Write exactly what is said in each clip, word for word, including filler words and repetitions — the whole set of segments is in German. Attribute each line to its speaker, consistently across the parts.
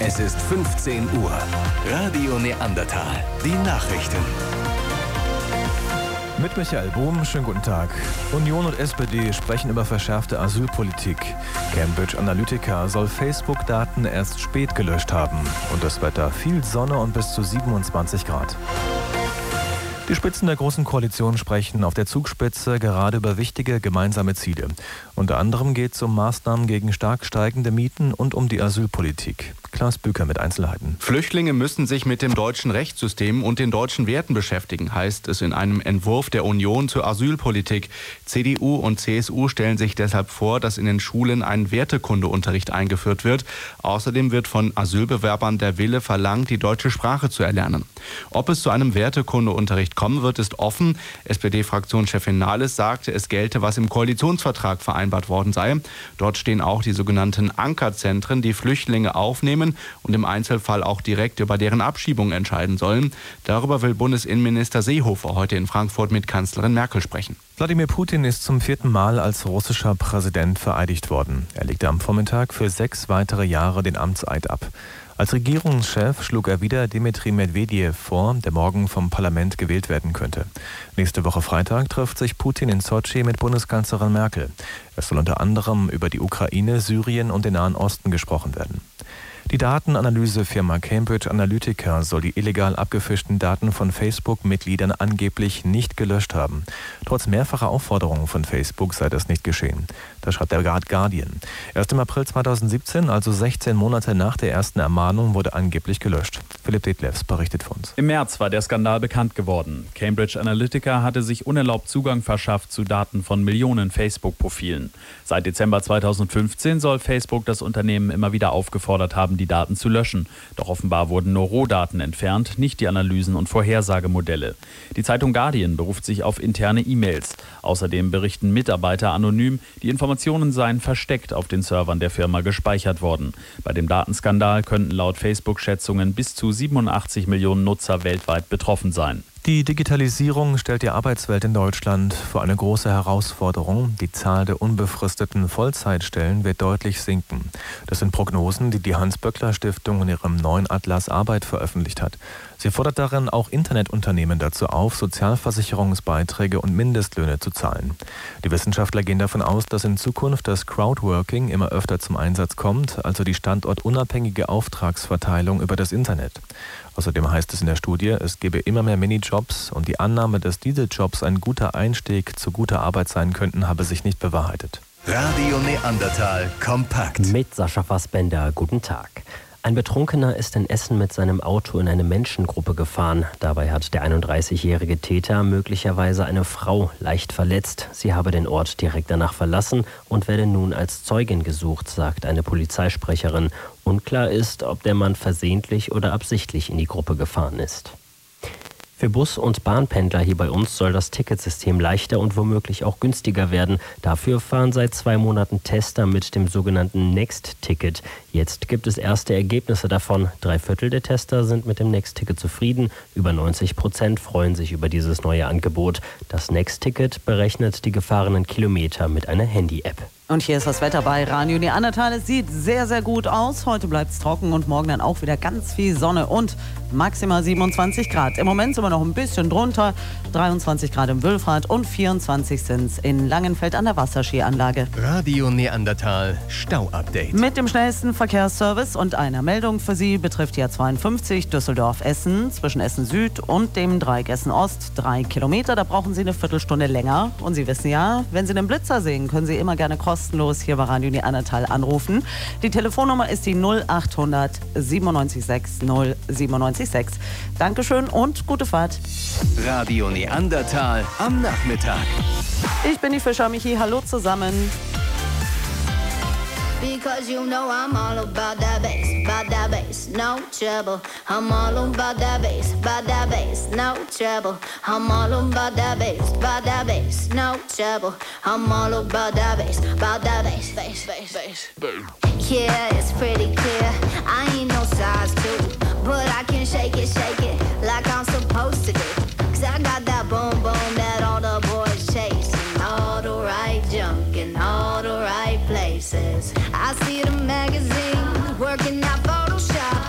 Speaker 1: Es ist fünfzehn Uhr. Radio Neandertal. Die Nachrichten.
Speaker 2: Mit Michael Bohm, schönen guten Tag. Union und S P D sprechen über verschärfte Asylpolitik. Cambridge Analytica soll Facebook-Daten erst spät gelöscht haben. Und das Wetter: viel Sonne und bis zu siebenundzwanzig Grad. Die Spitzen der Großen Koalition sprechen auf der Zugspitze gerade über wichtige gemeinsame Ziele. Unter anderem geht es um Maßnahmen gegen stark steigende Mieten und um die Asylpolitik. Klaus Büker mit Einzelheiten.
Speaker 3: Flüchtlinge müssen sich mit dem deutschen Rechtssystem und den deutschen Werten beschäftigen, heißt es in einem Entwurf der Union zur Asylpolitik. C D U und C S U stellen sich deshalb vor, dass in den Schulen ein Wertekundeunterricht eingeführt wird. Außerdem wird von Asylbewerbern der Wille verlangt, die deutsche Sprache zu erlernen. Ob es zu einem Wertekundeunterricht kommen wird, ist offen. S P D-Fraktionschefin Nahles sagte, es gelte, was im Koalitionsvertrag vereinbart worden sei. Dort stehen auch die sogenannten Ankerzentren, die Flüchtlinge aufnehmen und im Einzelfall auch direkt über deren Abschiebung entscheiden sollen. Darüber will Bundesinnenminister Seehofer heute in Frankfurt mit Kanzlerin Merkel sprechen.
Speaker 2: Wladimir Putin ist zum vierten Mal als russischer Präsident vereidigt worden. Er legte am Vormittag für sechs weitere Jahre den Amtseid ab. Als Regierungschef schlug er wieder Dmitri Medvedev vor, der morgen vom Parlament gewählt werden könnte. Nächste Woche Freitag trifft sich Putin in Sotschi mit Bundeskanzlerin Merkel. Es soll unter anderem über die Ukraine, Syrien und den Nahen Osten gesprochen werden. Die Datenanalysefirma Cambridge Analytica soll die illegal abgefischten Daten von Facebook-Mitgliedern angeblich nicht gelöscht haben. Trotz mehrfacher Aufforderungen von Facebook sei das nicht geschehen. Das schreibt der Guardian. Erst im April zweitausendsiebzehn, also sechzehn Monate nach der ersten Ermahnung, wurde angeblich gelöscht. Philipp Detlefs berichtet für uns.
Speaker 4: Im März war der Skandal bekannt geworden. Cambridge Analytica hatte sich unerlaubt Zugang verschafft zu Daten von Millionen Facebook-Profilen. Seit Dezember zweitausendfünfzehn soll Facebook das Unternehmen immer wieder aufgefordert haben, die Daten zu löschen. Doch offenbar wurden nur Rohdaten entfernt, nicht die Analysen und Vorhersagemodelle. Die Zeitung Guardian beruft sich auf interne E-Mails. Außerdem berichten Mitarbeiter anonym, die Informationen seien versteckt auf den Servern der Firma gespeichert worden. Bei dem Datenskandal könnten laut Facebook-Schätzungen bis zu siebenundachtzig Millionen Nutzer weltweit betroffen sein.
Speaker 2: Die Digitalisierung stellt die Arbeitswelt in Deutschland vor eine große Herausforderung. Die Zahl der unbefristeten Vollzeitstellen wird deutlich sinken. Das sind Prognosen, die die Hans-Böckler-Stiftung in ihrem neuen Atlas Arbeit veröffentlicht hat. Sie fordert darin auch Internetunternehmen dazu auf, Sozialversicherungsbeiträge und Mindestlöhne zu zahlen. Die Wissenschaftler gehen davon aus, dass in Zukunft das Crowdworking immer öfter zum Einsatz kommt, also die standortunabhängige Auftragsverteilung über das Internet. Außerdem heißt es in der Studie, es gebe immer mehr Minijobs und die Annahme, dass diese Jobs ein guter Einstieg zu guter Arbeit sein könnten, habe sich nicht bewahrheitet.
Speaker 1: Radio Neandertal kompakt.
Speaker 5: Mit Sascha Fassbender, guten Tag. Ein Betrunkener ist in Essen mit seinem Auto in eine Menschengruppe gefahren. Dabei hat der einunddreißigjährige Täter möglicherweise eine Frau leicht verletzt. Sie habe den Ort direkt danach verlassen und werde nun als Zeugin gesucht, sagt eine Polizeisprecherin. Unklar ist, ob der Mann versehentlich oder absichtlich in die Gruppe gefahren ist. Für Bus- und Bahnpendler hier bei uns soll das Ticketsystem leichter und womöglich auch günstiger werden. Dafür fahren seit zwei Monaten Tester mit dem sogenannten Next-Ticket. Jetzt gibt es erste Ergebnisse davon. Drei Viertel der Tester sind mit dem Next-Ticket zufrieden. Über neunzig Prozent freuen sich über dieses neue Angebot. Das Next-Ticket berechnet die gefahrenen Kilometer mit einer Handy-App.
Speaker 6: Und hier ist das Wetter bei Radio Neandertal. Es sieht sehr, sehr gut aus. Heute bleibt es trocken und morgen dann auch wieder ganz viel Sonne und maximal siebenundzwanzig Grad. Im Moment sind wir noch ein bisschen drunter. dreiundzwanzig Grad im Wülfrath und vierundzwanzig sind es in Langenfeld an der Wasserskianlage.
Speaker 1: Radio Neandertal Stau-Update.
Speaker 6: Mit dem schnellsten Verkehrsservice und einer Meldung für Sie betrifft die A zweiundfünfzig Düsseldorf-Essen zwischen Essen Süd und dem Dreieck Essen Ost. Drei Kilometer, da brauchen Sie eine Viertelstunde länger. Und Sie wissen ja, wenn Sie einen Blitzer sehen, können Sie immer gerne kostenlos hier bei Radio Neandertal anrufen. Die Telefonnummer ist die null achthundert siebenundneunzig sechs null siebenundneunzig sechs. Dankeschön und gute Fahrt.
Speaker 1: Radio Neandertal am Nachmittag.
Speaker 6: Ich bin die Fischer Michi, hallo zusammen.
Speaker 7: Because you know I'm all about that bass, about that bass, no trouble. I'm all about that bass, about that bass, no trouble. I'm all about that bass, about that bass, no trouble. I'm all about that bass, about that bass, bass, bass, bass. Yeah, it's pretty clear. I ain't no size two, but I can shake it, shake it like I'm supposed to do. Cause I got that boom boom that all the boys chase, and all the right junk in all the right places. I see the magazines working out Photoshop.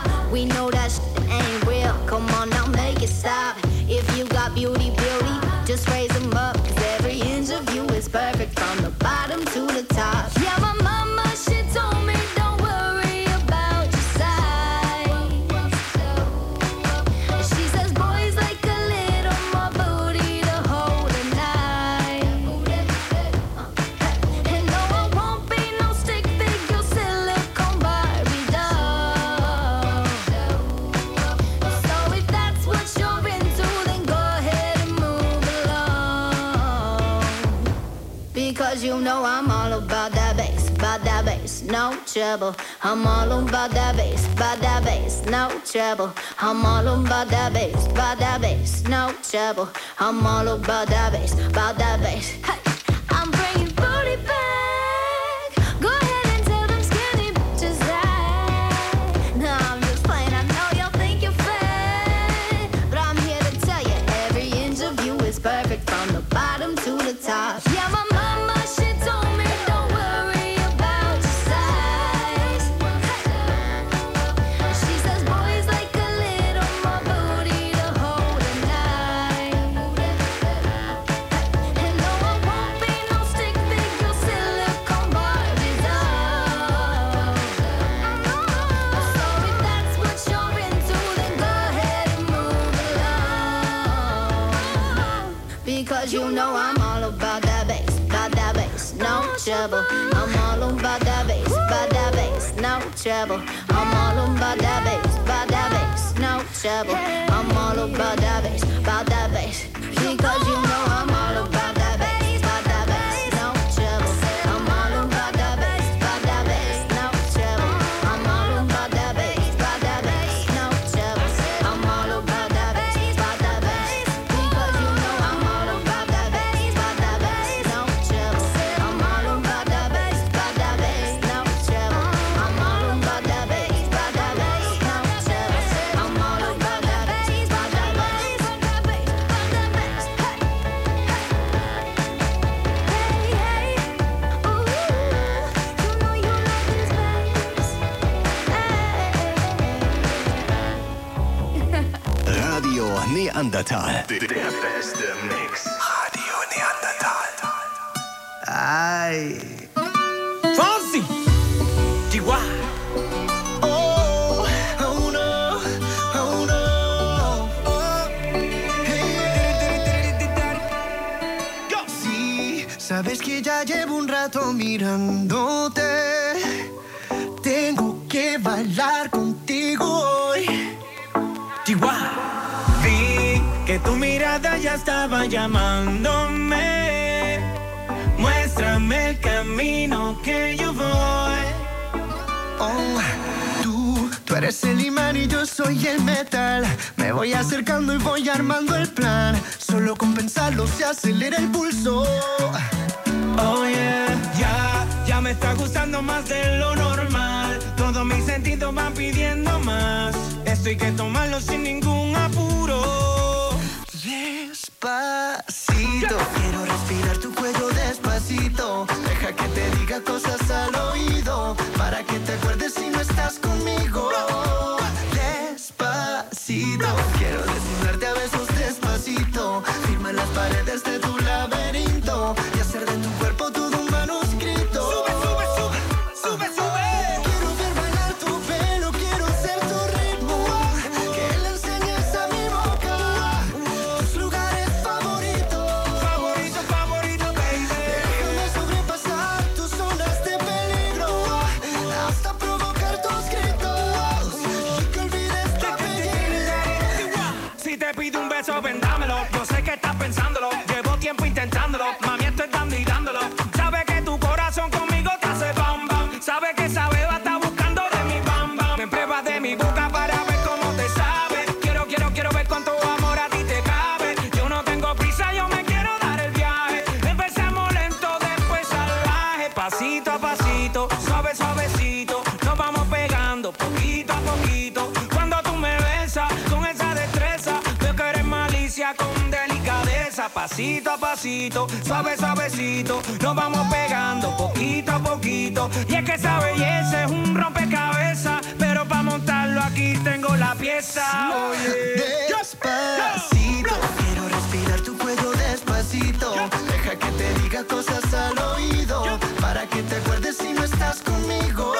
Speaker 7: you know I'm all about that bass, about that bass, no trouble. I'm all about that bass, about that bass, no trouble. I'm all about that bass, about that bass, no trouble. I'm all about that bass, about that bass. Hey, I'm bringing booty back. Go ahead and tell them skinny bitches that. No, I'm just playing. I know y'all think you're fat, but I'm here to tell you every inch of you is perfect from the bottom to the top. Yeah, my mama, she told me don't worry about your size. She says boys like a little more booty to hold at night. And no, I won't be no stick figure silicone Barbies out. So if that's what you're into, then go ahead and move along. Because you know I'm all about that bass, about that bass, no trouble. I'm all about that bass, about that bass, no trouble. I'm all about that bass, about that bass, no trouble. I'm all about that bass, about that bass. Because you know I'm all about that bass, about that bass, no trouble. I'm all about that bass, about that bass, no trouble. I'm all about that bass, about that bass, no trouble. I'm all about that bass, about that bass. Because you know I'm all about that bass, about that bass, no trouble. I'm all about that bass, about that bass, no trouble. I'm all about that bass, about that bass, no trouble. I'm all about that bass, about that bass, about that bass, about that bass. Hey, hey, hey, ooh, you know you like this bass. Hey.
Speaker 1: Radio Neandertal. Der beste Mix. Radio Neandertal.
Speaker 8: Ay. Fonsi. Chihuahua. Oh, oh no, oh no. Oh, hey. Sí, sabes que ya llevo un rato mirándote. Tengo que bailar contigo hoy. Chihuahua. Vi que tu mirada ya estaba llamándome. Muéstrame el camino que yo voy. Oh, tú, tú eres el imán y yo soy el metal. Me voy acercando y voy armando el plan. Solo con pensarlo se acelera el pulso. Oh yeah, ya, ya me está gustando más de lo normal. Todos mis sentidos van pidiendo más. Esto hay que tomarlo sin ningún apuro. Despacito, quiero respirar tu cuello despacito. Deja que te diga cosas al oído, para que te acuerdes si no estás conmigo. Despacito, quiero desnudarte a besos despacito. Firma las paredes de tu laberinto y hacer de tu cuerpo todo un manuscrito. Sube, sube, sube, sube, sube. Quiero ver bailar tu pelo, quiero ser tu ritmo. Que le enseñes a mi boca tus lugares favoritos. Favorito, favorito, baby. Déjame sobrepasar tus zonas de peligro hasta provocar tus gritos y que olvides tu apellido. Si te pido un beso, ven, dámelo. Yo sé que estás pensándolo. Llevo tiempo intentándolo. Mami, estoy dando y dándolo. Sabe que tu corazón conmigo te hace bam bam. Sabe que esa beba está buscando de mi bam bam. Me pruebas de mi boca para ver cómo te sabe. Quiero, quiero, quiero ver cuánto amor a ti te cabe. Yo no tengo prisa, yo me quiero dar el viaje. Empezamos lento, después salvaje. Pasito a pasito, suave, suavecito. Nos vamos pegando poquito a poquito. Cuando tú me besas con esa destreza, veo que eres malicia con delicadeza. Pasito a pasito, suave, suavecito. Nos vamos pegando poquito a poquito. Y es que esa belleza es un rompecabezas, pero para montarlo aquí tengo la pieza. Oye, despacito, quiero respirar tu cuello despacito. Deja que te diga cosas al oído, para que te acuerdes si no estás conmigo.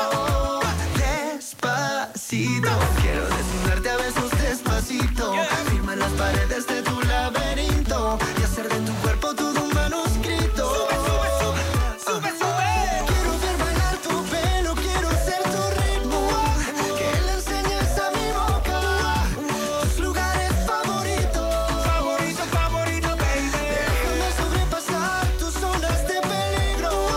Speaker 8: Despacito, quiero desnudarte a besos despacito. Firma las paredes de tu laberinto y hacer de tu cuerpo todo un manuscrito. Sube, sube, sube, sube, sube. Quiero ver bailar tu pelo, quiero ser tu ritmo. Que le enseñes a mi boca tus lugares favoritos. Favorito, favorito, baby. Déjame sobrepasar tus zonas de peligro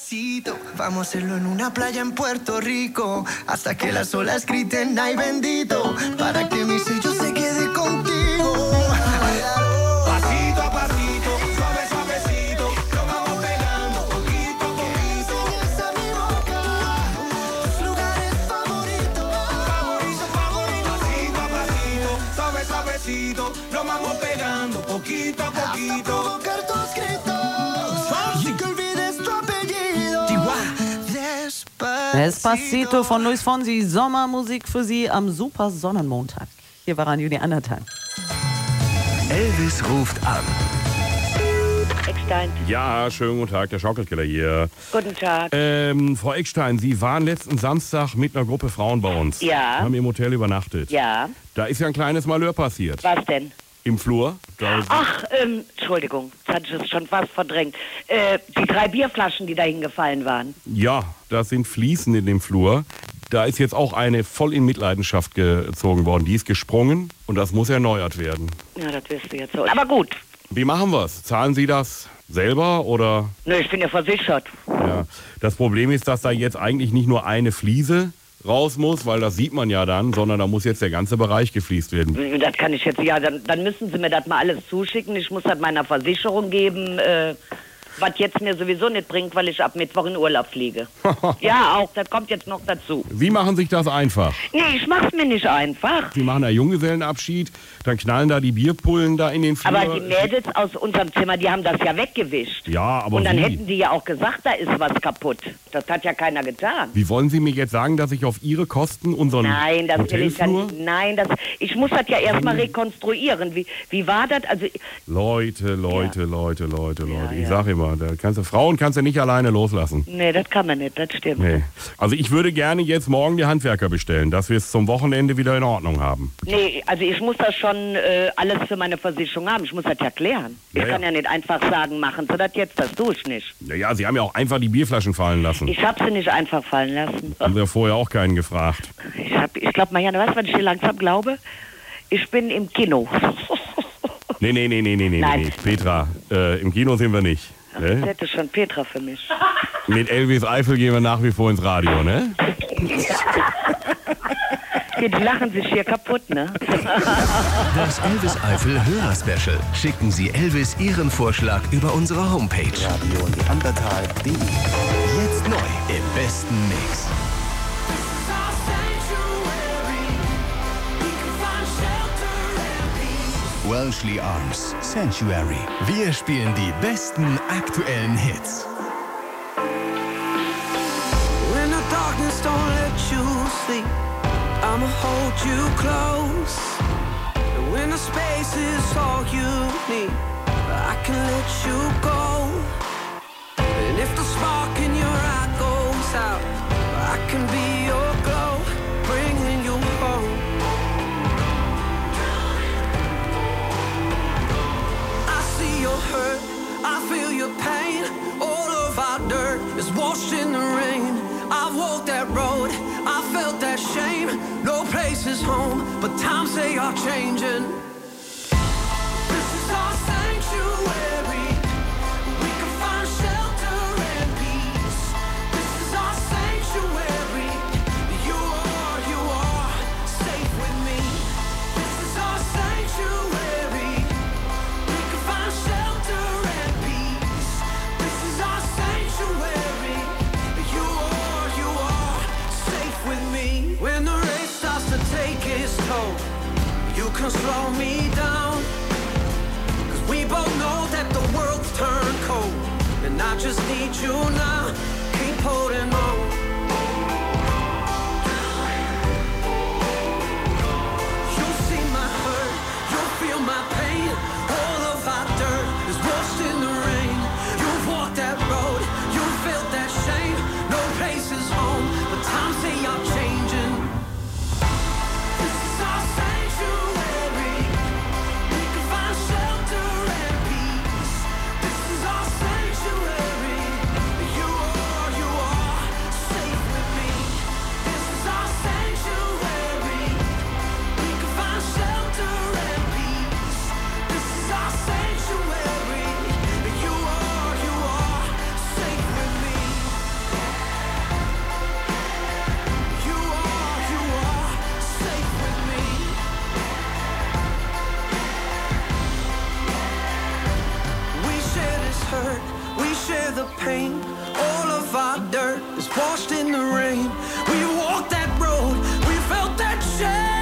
Speaker 8: Despacito, vamos a hacerlo en una playa en Puerto Rico, hasta que las olas griten ay bendito, para que mi sello se quede contigo. Pasito a pasito, suave suavecito, lo vamos pegando poquito a poquito. Enseñas a mi boca tus lugares favoritos, favorito, favorito. Pasito a pasito, suave suavecito, lo vamos pegando poquito a poquito. Hasta provocar tus gritos, sin que olvides tu apellido. Despacito.
Speaker 6: Despacito von Luis Fonsi, Sommermusik für Sie am super Sonnenmontag. Hier war Radio Neandertal.
Speaker 1: Elvis ruft an.
Speaker 9: Eckstein.
Speaker 10: Ja, schönen guten Tag, der Schaukelkiller hier.
Speaker 9: Guten Tag.
Speaker 10: Ähm, Frau Eckstein, Sie waren letzten Samstag mit einer Gruppe Frauen bei uns.
Speaker 9: Ja.
Speaker 10: Haben im Hotel übernachtet.
Speaker 9: Ja.
Speaker 10: Da ist ja ein kleines Malheur passiert.
Speaker 9: Was denn?
Speaker 10: Im Flur. Da
Speaker 9: Ach, ähm, Entschuldigung, jetzt hatte ich es schon fast verdrängt. Äh, die drei Bierflaschen, die da hingefallen waren.
Speaker 10: Ja, da sind Fliesen in dem Flur. Da ist jetzt auch eine voll in Mitleidenschaft gezogen worden. Die ist gesprungen und das muss erneuert werden.
Speaker 9: Ja, das wirst du jetzt so. Aber gut.
Speaker 10: Wie machen wir es? Zahlen Sie das selber oder?
Speaker 9: Nö, ich bin ja versichert.
Speaker 10: Ja. Das Problem ist, dass da jetzt eigentlich nicht nur eine Fliese raus muss, weil das sieht man ja dann, sondern da muss jetzt der ganze Bereich gefliest werden.
Speaker 9: Das kann ich jetzt, ja, dann, dann müssen Sie mir das mal alles zuschicken. Ich muss das meiner Versicherung geben, äh, was jetzt mir sowieso nicht bringt, weil ich ab Mittwoch in Urlaub fliege. Ja, auch, das kommt jetzt noch dazu.
Speaker 10: Wie machen sich das einfach?
Speaker 9: Nee, ich mach's mir nicht einfach.
Speaker 10: Sie machen da Junggesellenabschied, dann knallen da die Bierpullen da in den Flur.
Speaker 9: Aber die Mädels aus unserem Zimmer, die haben das ja weggewischt.
Speaker 10: Ja, aber
Speaker 9: Und dann
Speaker 10: wie?
Speaker 9: hätten die ja auch gesagt, da ist was kaputt. Das hat ja keiner getan.
Speaker 10: Wie wollen Sie mir jetzt sagen, dass ich auf Ihre Kosten unseren
Speaker 9: Nein, das will ich ja
Speaker 10: Hotelflur?
Speaker 9: nicht. Nein, das, ich muss das ja erstmal rekonstruieren. Wie, wie war das? Also,
Speaker 10: Leute, Leute, Leute, Leute, Leute.
Speaker 9: Ja,
Speaker 10: Ich
Speaker 9: ja.
Speaker 10: sag immer, da kannst du, Frauen kannst du nicht alleine loslassen.
Speaker 9: nee, das kann man nicht, das stimmt.
Speaker 10: Nee. Also ich würde gerne jetzt morgen die Handwerker bestellen, dass wir es zum Wochenende wieder in Ordnung haben.
Speaker 9: Nee, also ich muss das schon äh, alles für meine Versicherung haben. Ich muss das ja klären. Ich
Speaker 10: Ja, ja.
Speaker 9: kann ja nicht einfach sagen, machen Sie das jetzt, das tue ich nicht.
Speaker 10: Naja, Sie haben ja auch einfach die Bierflaschen fallen lassen.
Speaker 9: Ich habe sie nicht einfach fallen lassen.
Speaker 10: Haben Sie ja vorher auch keinen gefragt.
Speaker 9: Ich, hab- ich glaube, Marianne, weißt du, was ich dir langsam glaube? Ich bin im Kino.
Speaker 10: Nee, nee, nee, nee, nee, nee,
Speaker 9: Nein.
Speaker 10: nee. Petra, äh, im Kino sind wir nicht.
Speaker 9: Das
Speaker 10: Ne?
Speaker 9: hätte schon Petra für mich.
Speaker 10: Mit Elvis Eifel gehen wir nach wie vor ins Radio, ne?
Speaker 9: Die lachen sich hier kaputt, ne?
Speaker 1: Das Elvis Eifel Hörerspecial. Schicken Sie Elvis Ihren Vorschlag über unsere Homepage. Radio Neandertal punkt de. Jetzt neu im besten Mix. Welshly Arms Sanctuary. Wir spielen die besten aktuellen Hits.
Speaker 8: When the darkness don't let you sleep, I'ma hold you close. And when the space is all you need, I can let you go. And if the spark in your eye goes out, I can be your glow, bringing you home. I see your hurt, I feel your pain. All of our dirt is washed in the rain. I've walked that road, I felt that shame. No place is home, but times they are changing. This is our sanctuary. We can find shelter and peace. This is our sanctuary. You are, you are safe with me. This is our sanctuary. We can find shelter and peace. This is our sanctuary. You are, you are safe with me. When the race starts to take its toll, you can slow me down. Cause we both know that the world's turned cold, and I just need you now. Keep holding on. You'll see my hurt, you'll feel my pain. All of our dirt is washed in the rain. You've walked that road, you felt that shame. No place is home, but times they are changing. This is our sanctuary. We can find shelter and peace. This is our sanctuary. You are, you are share the pain. All of our dirt is washed in the rain. We walked that road, we felt that shame.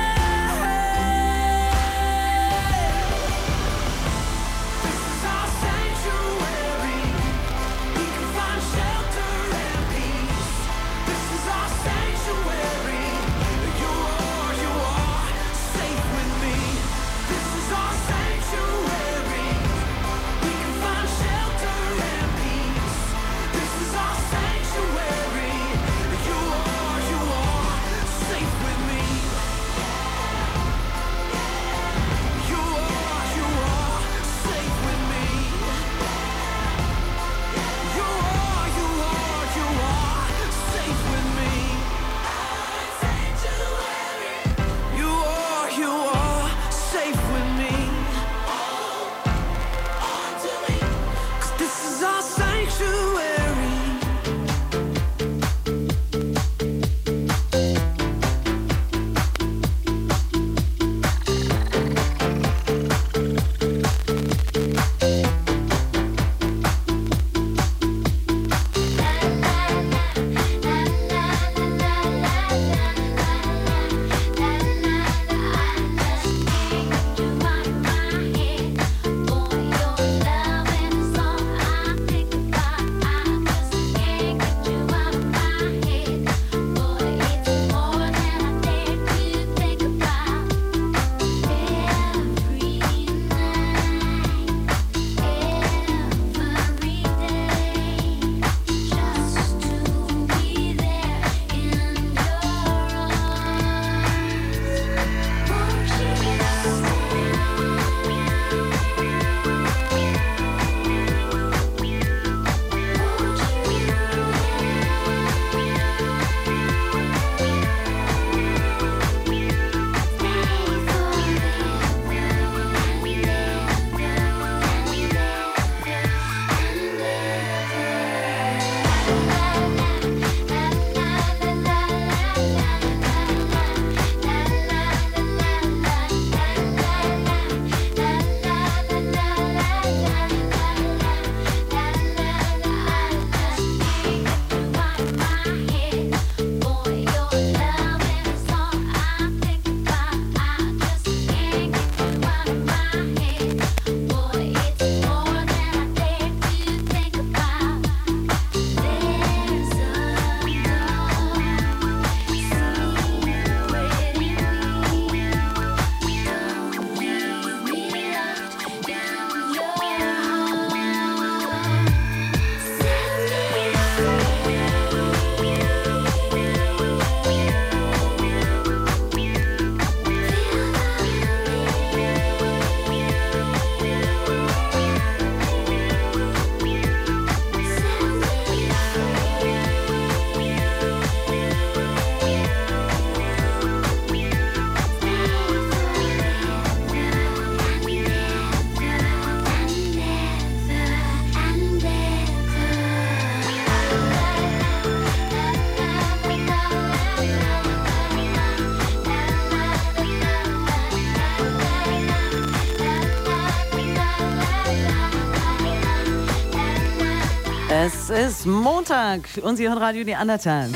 Speaker 6: Es ist Montag und Sie hören Radio Neandertal.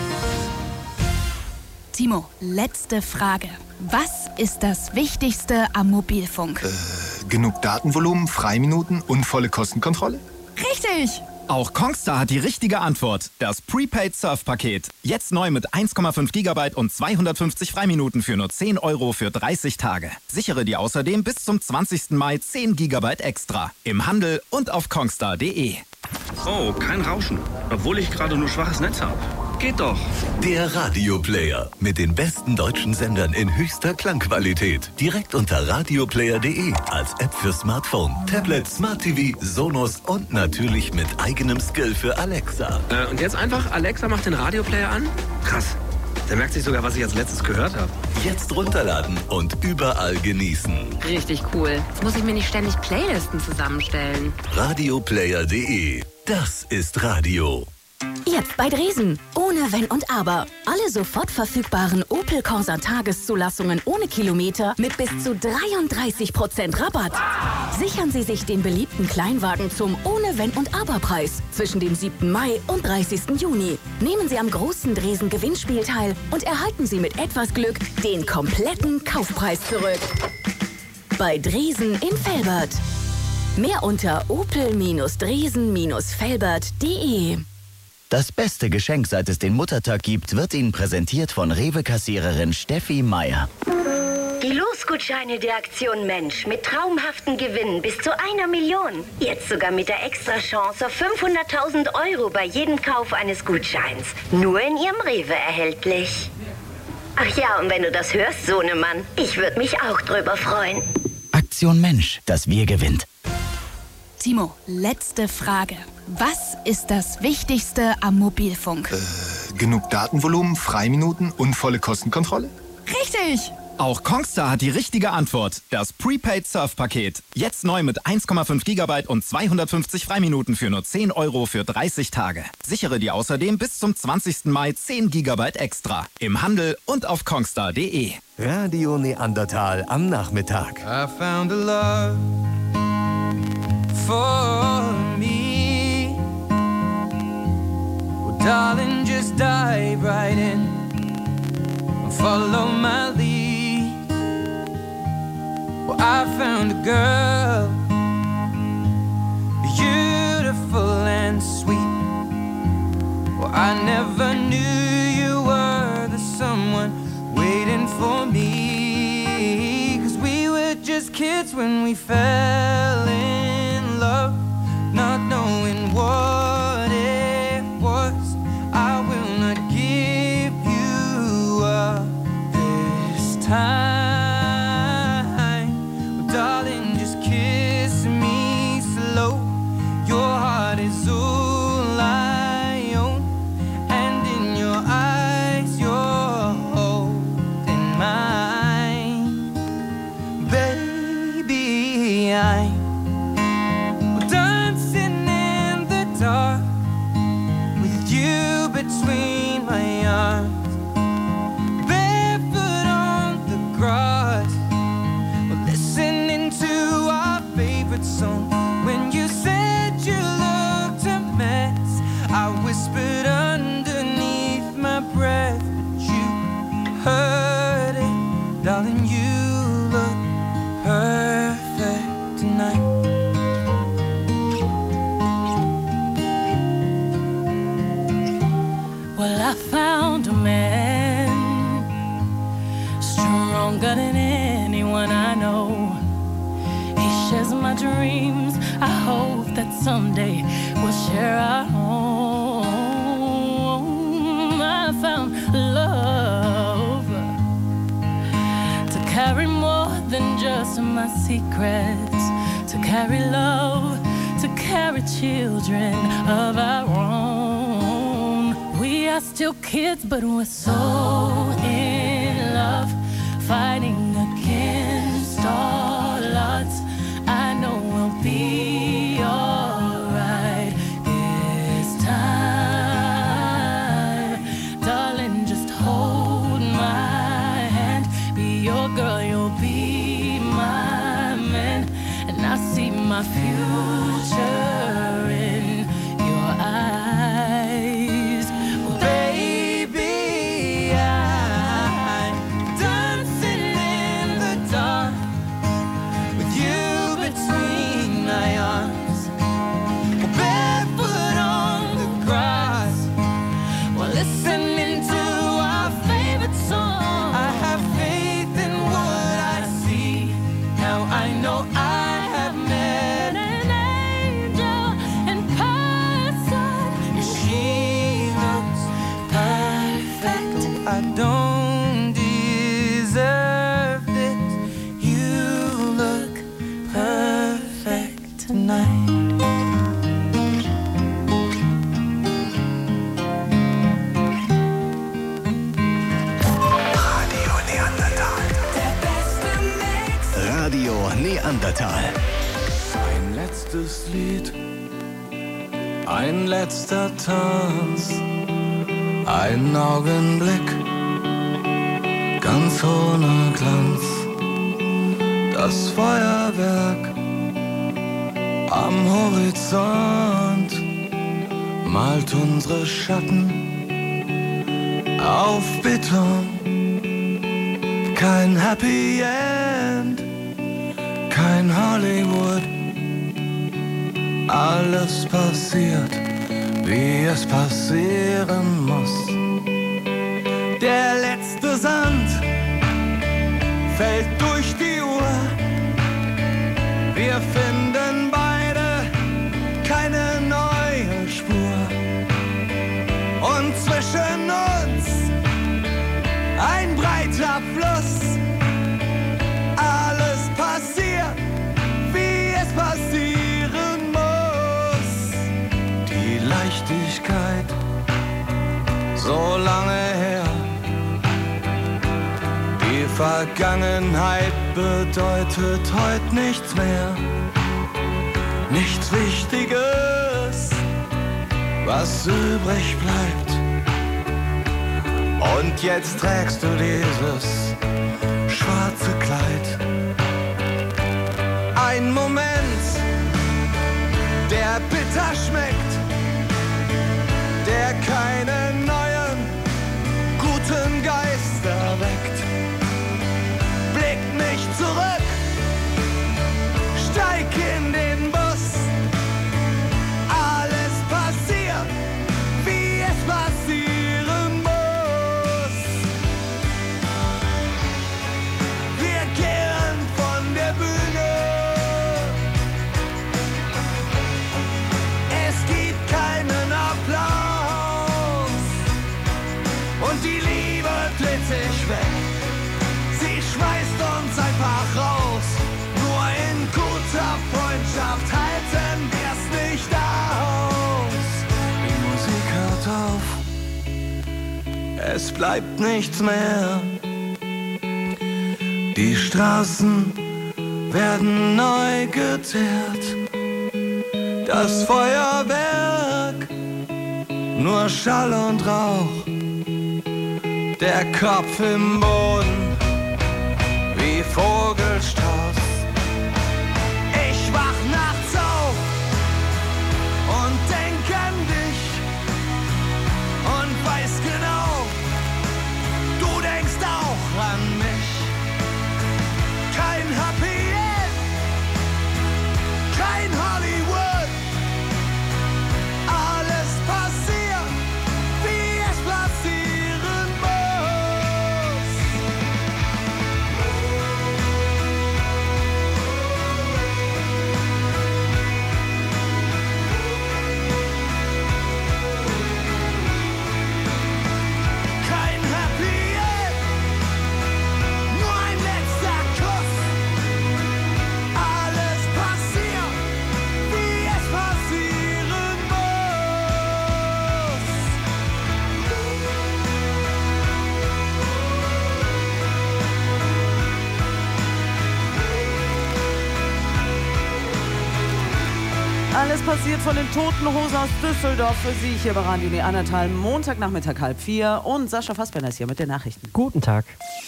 Speaker 11: Timo, letzte Frage. Was ist das Wichtigste am Mobilfunk?
Speaker 12: Äh, genug Datenvolumen, Freiminuten und volle Kostenkontrolle?
Speaker 11: Richtig!
Speaker 13: Auch Kongstar hat die richtige Antwort. Das Prepaid Surf-Paket. Jetzt neu mit eins Komma fünf Gigabyte und zweihundertfünfzig Freiminuten für nur zehn Euro für dreißig Tage. Sichere dir außerdem bis zum zwanzigsten Mai zehn Gigabyte extra. Im Handel und auf kongstar punkt de.
Speaker 14: Oh, kein Rauschen. Obwohl ich gerade nur schwaches Netz habe. Geht doch.
Speaker 1: Der Radioplayer mit den besten deutschen Sendern in höchster Klangqualität. Direkt unter radioplayer punkt de als App für Smartphone, Tablet, Smart T V, Sonos und natürlich mit eigenem Skill für Alexa.
Speaker 14: Äh, und jetzt einfach, Alexa macht den Radioplayer an? Krass. Der merkt sich sogar, was ich als letztes gehört habe.
Speaker 1: Jetzt runterladen und überall genießen.
Speaker 15: Richtig cool. Jetzt muss ich mir nicht ständig Playlisten zusammenstellen.
Speaker 1: radioplayer punkt de. Das ist Radio.
Speaker 16: Jetzt bei Dresen. Ohne Wenn und Aber. Alle sofort verfügbaren Opel Corsa Tageszulassungen ohne Kilometer mit bis zu dreiunddreißig Prozent Rabatt. Sichern Sie sich den beliebten Kleinwagen zum Ohne Wenn und Aber Preis zwischen dem siebten Mai und dreißigsten Juni. Nehmen Sie am großen Dresen Gewinnspiel teil und erhalten Sie mit etwas Glück den kompletten Kaufpreis zurück. Bei Dresen in Velbert. Mehr unter opel Dresen Velbert punkt de.
Speaker 17: Das beste Geschenk, seit es den Muttertag gibt, wird Ihnen präsentiert von Rewe-Kassiererin Steffi Meier.
Speaker 18: Die Losgutscheine der Aktion Mensch mit traumhaften Gewinnen bis zu einer Million. Jetzt sogar mit der Extrachance auf fünfhunderttausend Euro bei jedem Kauf eines Gutscheins. Nur in Ihrem Rewe erhältlich. Ach ja, und wenn du das hörst, Sohnemann, ich würde mich auch drüber freuen.
Speaker 17: Aktion Mensch, das Wir gewinnt.
Speaker 11: Timo, letzte Frage. Was ist das Wichtigste am Mobilfunk?
Speaker 12: Äh, genug Datenvolumen, Freiminuten und volle Kostenkontrolle?
Speaker 11: Richtig!
Speaker 13: Auch Kongstar hat die richtige Antwort. Das Prepaid Surf-Paket. Jetzt neu mit eins Komma fünf Gigabyte und zweihundertfünfzig Freiminuten für nur zehn Euro für dreißig Tage. Sichere dir außerdem bis zum zwanzigsten Mai zehn Gigabyte extra. Im Handel und auf kongstar punkt de.
Speaker 1: Radio Neandertal am Nachmittag.
Speaker 8: I found a love for me. Well, darling, just dive right in and follow my lead. Well, I found a girl, beautiful and sweet. Well, I never knew you were the someone waiting for me. 'Cause we were just kids when we fell in love, not knowing what it was. I will not give you up this time. Oh, darling, just kiss me slow. Your heart is all I own, and in your eyes you're holding mine. Baby, I'm dancing in the dark with you between my arms, barefoot on the grass, we're listening to our favorite song. When you said you looked a mess, I whispered underneath my breath, but you heard it, darling. You look perfect tonight.
Speaker 19: Well, I found a man stronger than anyone I know. He shares my dreams. I hope that someday we'll share our home. I found love to carry more than just my secrets, to carry love, to carry children of our own. We are still kids, but we're so in love, fighting against all odds. I know we'll be alright this time. Darling, just hold my hand. Be your girl, you'll be my man. And I see my future in your eyes. Well, baby, I'm dancing in the dark with you between my arms, well, barefoot on the grass, while listening to our favorite song. I have faith in what I see. Now I know I have met an angel in person, and she looks perfect. I don't deserve this. You look perfect tonight.
Speaker 1: Radio Neandertal. Radio Neandertal.
Speaker 8: Ein letztes Lied
Speaker 20: Ein letzter Tanz, ein Augenblick, ganz ohne Glanz. Das Feuerwerk am Horizont malt unsere Schatten auf Beton. Kein Happy End, kein Hollywood. Alles passiert, wie es passieren muss. Der letzte Sand fällt durch die Uhr. Wir finden beide keine neue Spur. Und zwischen uns ein breiter Fluss. Alles passiert, wie es passieren muss. Die Leichtigkeit, so lange her. Die Vergangenheit bedeutet heute nichts mehr. Nichts Wichtiges, was übrig bleibt. Und jetzt trägst du dieses schwarze Kleid. Ein Moment, der bitter schmeckt, der keine neuen guten Geister weckt. Blick nicht zurück, steig in den Bus. Alles passiert, wie es passieren muss. Wir kehren von der Bühne. Es gibt keinen Applaus. Und die Liebe dreht sich weg. Sie schmeißt uns einfach raus. Nur in guter Freundschaft halten wir's nicht aus. Die Musik hört auf. Es bleibt nichts mehr. Die Straßen werden neu geteert. Das Feuerwerk, nur Schall und Rauch. Der Kopf im Boden, wie Vogelstrauß. Ich wach nachts auf und denk an dich und weiß genau, du denkst auch an mich. Kein Happy End, kein Hollywood. Alles passiert, wie es passieren muss. Kein Happy End, nur ein letzter Kuss. Alles passiert, wie es passieren muss.
Speaker 6: Alles passiert von den Toten Hosen aus Düsseldorf für Sie hier bei Radio Neandertal. Montagnachmittag halb vier und Sascha Fassbender ist hier mit den Nachrichten.
Speaker 5: Guten Tag.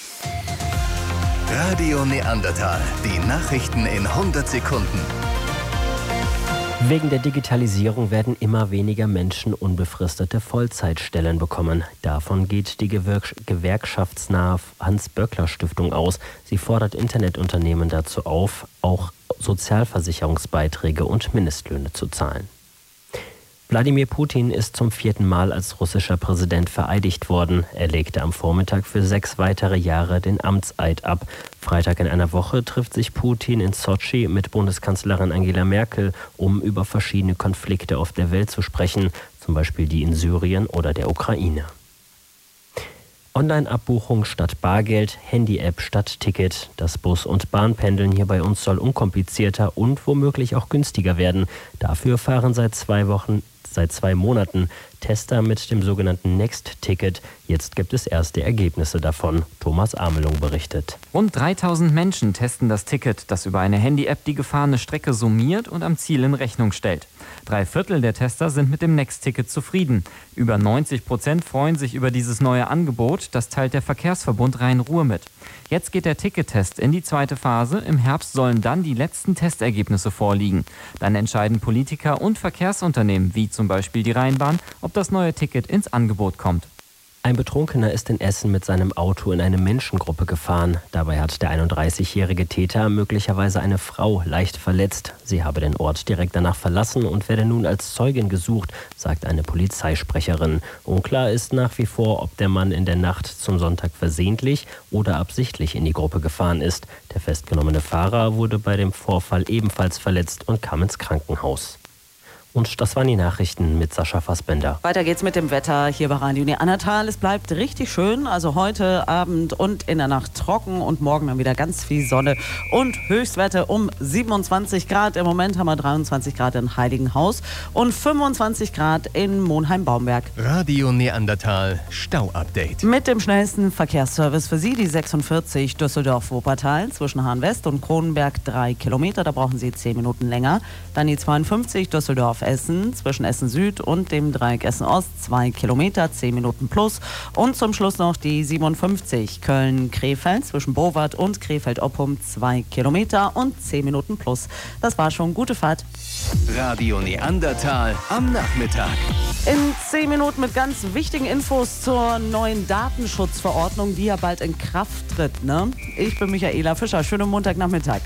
Speaker 1: Radio Neandertal, die Nachrichten in hundert Sekunden.
Speaker 5: Wegen der Digitalisierung werden immer weniger Menschen unbefristete Vollzeitstellen bekommen. Davon geht die Gewerk- gewerkschaftsnahe Hans-Böckler-Stiftung aus. Sie fordert Internetunternehmen dazu auf, auch Sozialversicherungsbeiträge und Mindestlöhne zu zahlen. Wladimir Putin ist zum vierten Mal als russischer Präsident vereidigt worden. Er legte am Vormittag für sechs weitere Jahre den Amtseid ab. Freitag in einer Woche trifft sich Putin in Sotschi mit Bundeskanzlerin Angela Merkel, um über verschiedene Konflikte auf der Welt zu sprechen, zum Beispiel die in Syrien oder der Ukraine. Online-Abbuchung statt Bargeld, Handy-App statt Ticket. Das Bus- und Bahnpendeln hier bei uns soll unkomplizierter und womöglich auch günstiger werden. Dafür fahren seit zwei Wochen, seit zwei Monaten Tester mit dem sogenannten Next-Ticket. Jetzt gibt es erste Ergebnisse davon. Thomas Amelung berichtet.
Speaker 21: Rund dreitausend Menschen testen das Ticket, das über eine Handy-App die gefahrene Strecke summiert und am Ziel in Rechnung stellt. Drei Viertel der Tester sind mit dem Next-Ticket zufrieden. Über neunzig Prozent freuen sich über dieses neue Angebot. Das teilt der Verkehrsverbund Rhein-Ruhr mit. Jetzt geht der Tickettest in die zweite Phase. Im Herbst sollen dann die letzten Testergebnisse vorliegen. Dann entscheiden Politiker und Verkehrsunternehmen, wie zum Beispiel die Rheinbahn, ob das neue Ticket ins Angebot kommt.
Speaker 5: Ein Betrunkener ist in Essen mit seinem Auto in eine Menschengruppe gefahren. Dabei hat der einunddreißigjährige Täter möglicherweise eine Frau leicht verletzt. Sie habe den Ort direkt danach verlassen und werde nun als Zeugin gesucht, sagt eine Polizeisprecherin. Unklar ist nach wie vor, ob der Mann in der Nacht zum Sonntag versehentlich oder absichtlich in die Gruppe gefahren ist. Der festgenommene Fahrer wurde bei dem Vorfall ebenfalls verletzt und kam ins Krankenhaus. Und das waren die Nachrichten mit Sascha Fassbender.
Speaker 6: Weiter geht's mit dem Wetter hier bei Radio Neandertal. Es bleibt richtig schön, also heute Abend und in der Nacht trocken und morgen dann wieder ganz viel Sonne und Höchstwerte um siebenundzwanzig Grad. Im Moment haben wir dreiundzwanzig Grad in Heiligenhaus und fünfundzwanzig Grad in Monheim-Baumberg.
Speaker 22: Radio Neandertal Stau-Update.
Speaker 6: Mit dem schnellsten Verkehrsservice für Sie, die sechsundvierzig Düsseldorf-Wuppertal zwischen Hahnwest und Kronenberg drei Kilometer, da brauchen Sie zehn Minuten länger. Dann die zweiundfünfzig Düsseldorf Essen zwischen Essen Süd und dem Dreieck Essen Ost, zwei Kilometer, zehn Minuten plus. Und zum Schluss noch die siebenundfünfzig Köln-Krefeld zwischen Bowart und Krefeld-Oppum, zwei Kilometer und zehn Minuten plus. Das war schon. Gute Fahrt.
Speaker 22: Radio Neandertal am Nachmittag.
Speaker 6: In zehn Minuten mit ganz wichtigen Infos zur neuen Datenschutzverordnung, die ja bald in Kraft tritt. Ne? Ich bin Michaela Fischer. Schönen Montagnachmittag.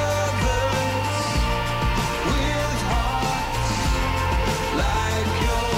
Speaker 8: Like your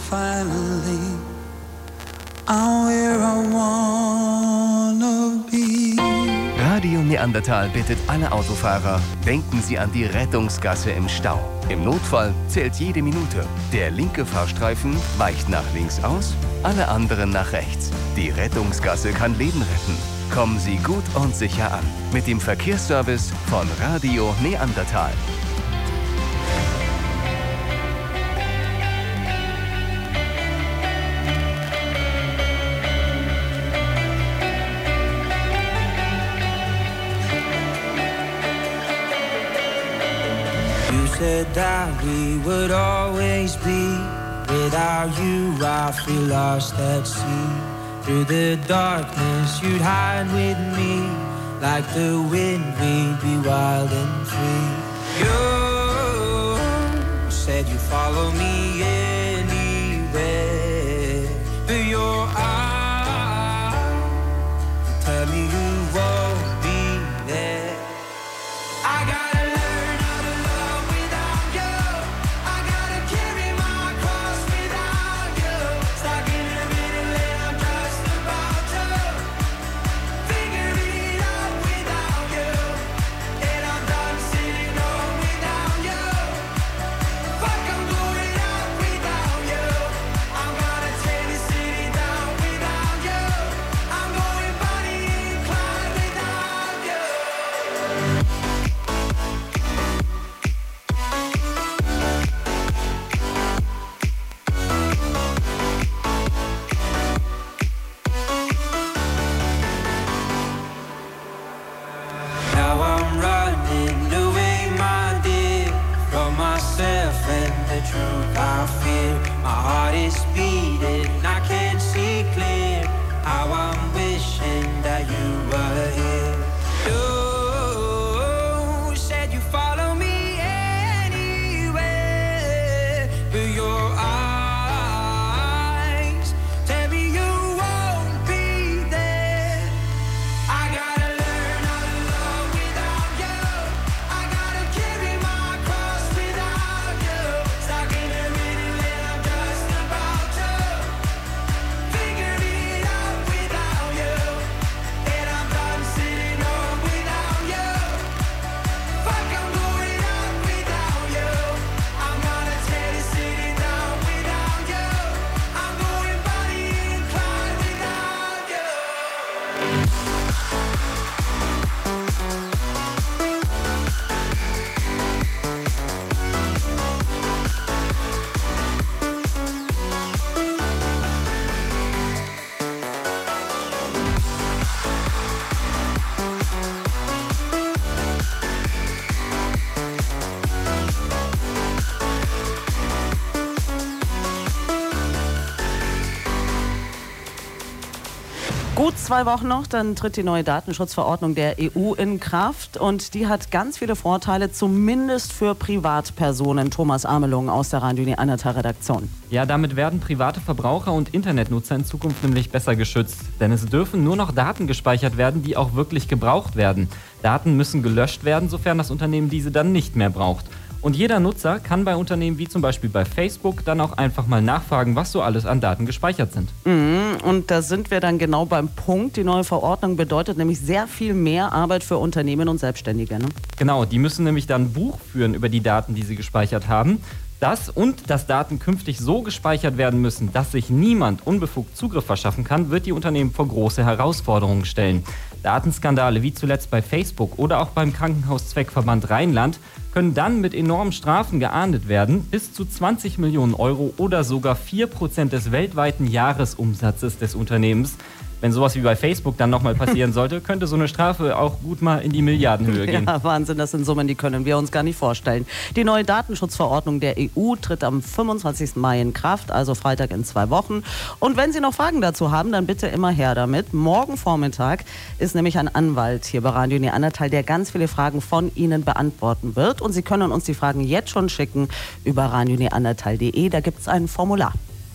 Speaker 20: finally I'm where I wanna be.
Speaker 22: Radio Neandertal bittet alle Autofahrer, denken Sie an die Rettungsgasse im Stau. Im Notfall zählt jede Minute. Der linke Fahrstreifen weicht nach links aus, alle anderen nach rechts. Die Rettungsgasse kann Leben retten. Kommen Sie gut und sicher an. Mit dem Verkehrsservice von Radio Neandertal.
Speaker 20: You said that we would always be. Without you, I feel lost at sea. Through the darkness, you'd hide with me. Like the wind, we'd be wild and free. You said you'd follow me anywhere. But your eyes tell me you won't be there. I gotta learn how to love without you. I gotta carry my cross without you. Stuck in the middle and I'm just about to figure it out without you. And I'm done sitting home without you. Fuck, I'm going out without you. I'm gonna tear the city down without you. I'm going Bonnie and Clyde without you. Now I'm running away, my dear, from myself and the truth I fear. My heart is beating, I can't see clear. How I'm wishing that you were here. You said you follow me anywhere, but your eyes tell me you won't be there. I gotta learn how to love without you. I gotta carry my cross without you. Stuck in the middle and I'm just about to figure it out without you. And I'm done sitting home without you. Fuck, I'm going out without you. I'm gonna tear the city down without you. I'm going Bonnie and Clyde without you.
Speaker 6: Gut zwei Wochen noch, dann tritt die neue Datenschutzverordnung der E U in Kraft und die hat ganz viele Vorteile, zumindest für Privatpersonen. Thomas Amelung aus der Radio Neandertal-Redaktion.
Speaker 21: Ja, damit werden private Verbraucher und Internetnutzer in Zukunft nämlich besser geschützt. Denn es dürfen nur noch Daten gespeichert werden, die auch wirklich gebraucht werden. Daten müssen gelöscht werden, sofern das Unternehmen diese dann nicht mehr braucht. Und jeder Nutzer kann bei Unternehmen wie zum Beispiel bei Facebook dann auch einfach mal nachfragen, was so alles an Daten gespeichert sind.
Speaker 6: Mhm, und da sind wir dann genau beim Punkt. Die neue Verordnung bedeutet nämlich sehr viel mehr Arbeit für Unternehmen und Selbstständige. Ne?
Speaker 21: Genau, die müssen nämlich dann Buch führen über die Daten, die sie gespeichert haben. Das und dass Daten künftig so gespeichert werden müssen, dass sich niemand unbefugt Zugriff verschaffen kann, wird die Unternehmen vor große Herausforderungen stellen. Datenskandale wie zuletzt bei Facebook oder auch beim Krankenhauszweckverband Rheinland können dann mit enormen Strafen geahndet werden, bis zu zwanzig Millionen Euro oder sogar vier Prozent des weltweiten Jahresumsatzes des Unternehmens. Wenn sowas wie bei Facebook dann nochmal passieren sollte, könnte so eine Strafe auch gut mal in die Milliardenhöhe gehen.
Speaker 6: Ja, Wahnsinn, das sind Summen, die können wir uns gar nicht vorstellen. Die neue Datenschutzverordnung der E U tritt am fünfundzwanzigsten Mai in Kraft, also Freitag in zwei Wochen. Und wenn Sie noch Fragen dazu haben, dann bitte immer her damit. Morgen Vormittag ist nämlich ein Anwalt hier bei Radio Neandertal, der ganz viele Fragen von Ihnen beantworten wird. Und Sie können uns die Fragen jetzt schon schicken über radio neandertal punkt de. Da gibt es ein Formular.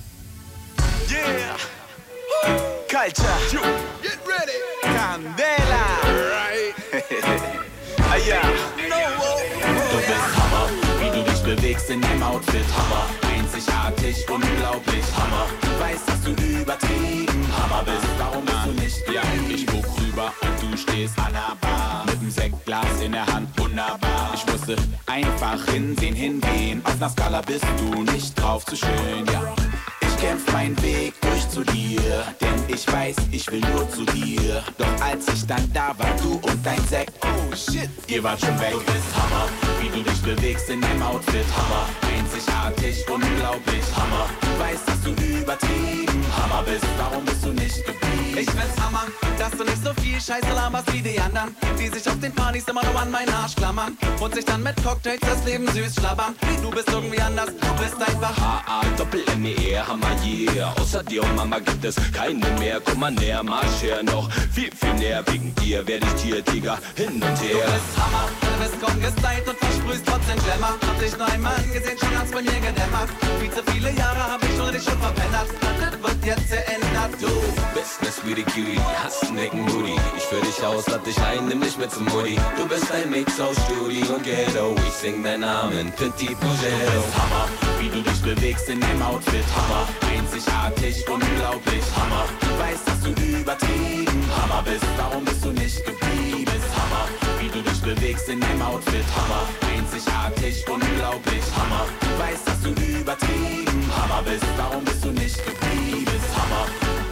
Speaker 8: Yeah! Culture. Get ready. Candela. Right. Ah, ja. No. Du bist Hammer, wie du dich bewegst in deinem Outfit. Hammer.
Speaker 3: einzigartig, unglaublich, Hammer. Du weißt, dass du übertrieben Hammer bist, warum bist du nicht
Speaker 4: ja, ich guck rüber und du stehst an der Bar mit dem Sektglas in der Hand, wunderbar. Ich musste einfach hinsehen, hingehen. Auf einer Skala bist du nicht drauf zu schön, ja. Ich kämpf meinen Weg durch zu dir, denn ich weiß, ich will nur zu dir. Doch als ich dann da war, du und dein Sekt, oh shit, ihr wart schon weg.
Speaker 3: Du bist Hammer, wie du dich bewegst in deinem Outfit, Hammer. Einzigartig, unglaublich, Hammer. Du weißt, dass du übertrieben Hammer bist, warum bist du nicht geblieben?
Speaker 8: Ich find's Hammer, dass du nicht so viel Scheiße laberst wie die anderen, die sich auf den Partys immer nur an meinen Arsch klammern und sich dann mit Cocktails das Leben süß schlabbern. Du bist irgendwie anders, du bist einfach
Speaker 4: H A Doppel-M E R, Hammer, yeah. Außer dir und Mama gibt es keinen mehr. Komm mal näher, marsch her noch viel, viel näher. Wegen dir werd ich Tier, Tiger, hin und her.
Speaker 8: Du bist Hammer, du bist kaum gestylt und versprühst trotzdem Glamour. Hab dich nur einmal gesehen, schon hat's bei mir gedämmert. Viel zu viele Jahre hab ich ohne dich schon verpennt. Das wird jetzt geändert.
Speaker 4: Du bist ne Sweetie Cutie, hast einen dicken Booty. Ich führ dich aus, lad dich ein, nimm dich mit zum Mutti. Du bist ein Mix aus Studi und Ghetto. Ich sing deinen Namen, Petit Progetto.
Speaker 3: Du bist Hammer, wie du dich bewegst in deinem Outfit, Hammer. Einzigartig, unglaublich, Hammer. Du weißt, dass du übertrieben Hammer bist, warum bist du nicht geblieben? Bist Hammer, wie du dich bewegst in deinem Outfit, Hammer. Einzigartig, unglaublich, Hammer. Du weißt, dass du übertrieben Hammer bist, warum bist du nicht geblieben? Bist Hammer.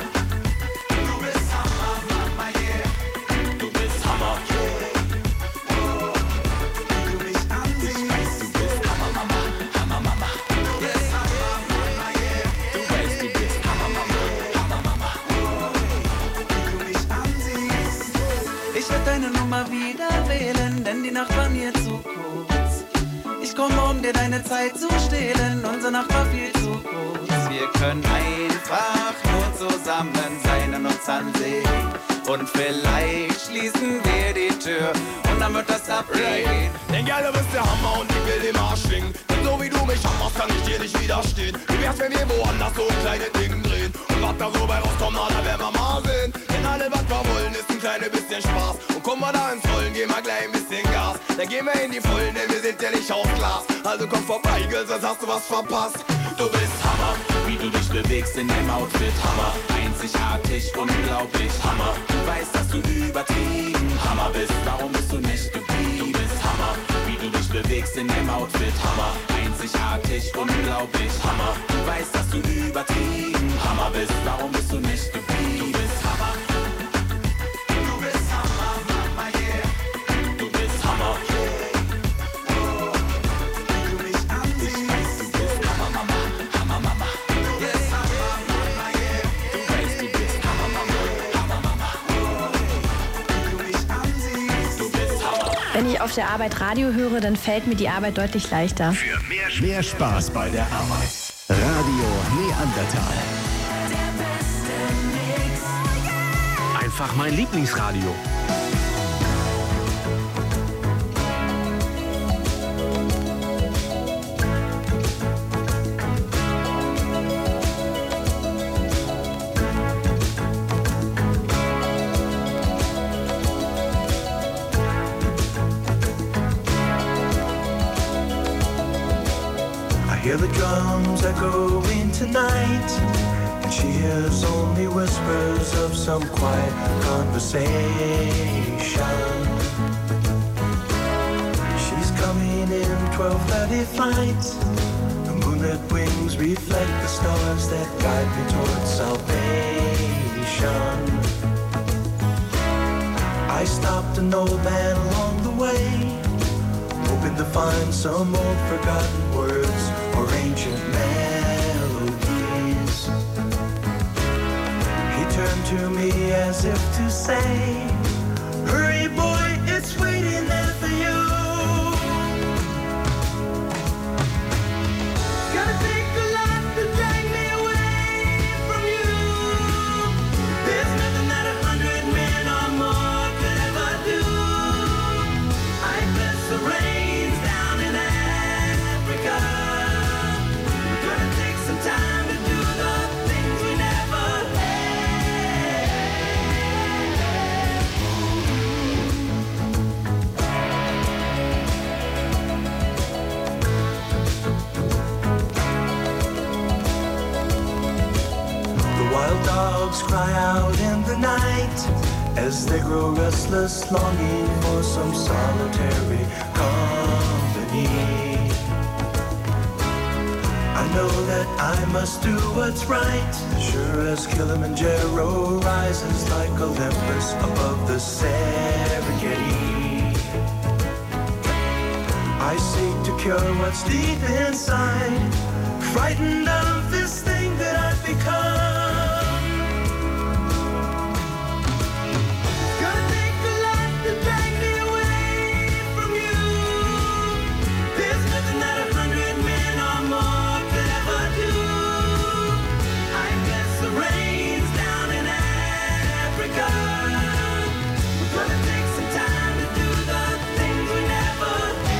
Speaker 3: Du bist Hammer, Mama, yeah. Du bist Hammer, yeah. Oh, wie du mich ansiehst. Ich weiß, du bist Hammer, Mama, Hammer, Mama. Du bist Hammer, Mama, yeah. Du weißt, du bist Hammer, Mama, Hammer, Mama. Oh, wie du mich ansiehst.
Speaker 8: Ich werd deine Nummer wieder wählen, denn die Nacht war mir zu kurz. Ich komme, um dir deine Zeit zu stehlen, unsere Nacht war viel zu kurz. Wir können einfach nur zusammen sein und uns ansehen. Und vielleicht schließen wir die Tür und dann wird das abgehen.
Speaker 4: Denn geil, du bist der Hammer und ich will den Arsch schwingen. Denn so wie du mich hammerst, kann ich dir nicht widerstehen. Wie wär's, wenn wir woanders so ein kleines Ding drehen? Und was da so bei rauskommt, na, da werden wir mal sehen. Denn alle, was wir wollen, ist ein kleines bisschen Spaß. Und komm mal da ins Rollen, geh mal gleich ein bisschen Gas. Dann gehen wir in die Vollen, denn wir sind ja nicht aus Glas. Also komm vorbei, Girls, sonst hast du was verpasst.
Speaker 3: Du bist Hammer, wie du dich bewegst in deinem Outfit, Hammer. Einzigartig, unglaublich, Hammer. Du weißt, dass du übertrieben Hammer bist, warum bist du nicht geblieben? Bist Hammer, wie du dich bewegst in deinem Outfit, Hammer. Einzigartig, unglaublich, Hammer. Du weißt, dass du übertrieben Hammer bist, warum bist du nicht geblieben? Bist Hammer. Du bist Hammer, Mama, yeah. Du bist Hammer, yeah. Oh, wie du mich ansiehst. Ich weiß, du bist Hammer, Mama, Hammer, Mama. Du bist Hammer, Mama, yeah. Du weißt, du bist Hammer, Mama, Hammer, Mama. Oh, wie du mich ansiehst. Du bist Hammer.
Speaker 23: Wenn ich auf der Arbeit Radio höre, dann fällt mir die Arbeit deutlich leichter.
Speaker 1: Für mehr, mehr Spaß bei der Arbeit. Radio Neandertal.
Speaker 14: Einfach mein Lieblingsradio.
Speaker 24: I hear the drums echoing tonight, and she hears only whispers of some quiet conversation. She's coming in twelve thirty flight. The moonlit wings reflect the stars that guide me towards salvation. I stopped an old man along the way, hoping to find some old forgotten words or ancient melodies. He turned to me as if to say, hurry boy, it's waiting there for you. Gotta take a lot to drag me away from you. There's nothing that a hundred men or more could ever do. I bless the rains down in Africa. We're gonna take some time to do the things we never had. Wild dogs cry out in the night as they grow restless, longing for some solitary company. I know that I must do what's right, sure as Kilimanjaro rises like Olympus above the Serengeti. I seek to cure what's deep inside, frightened of this thing that I've become. Gonna take a lot to drag me away from you. There's nothing that a hundred men or more could ever do. I guess the rain's down in Africa. We're gonna take some time to do the things we never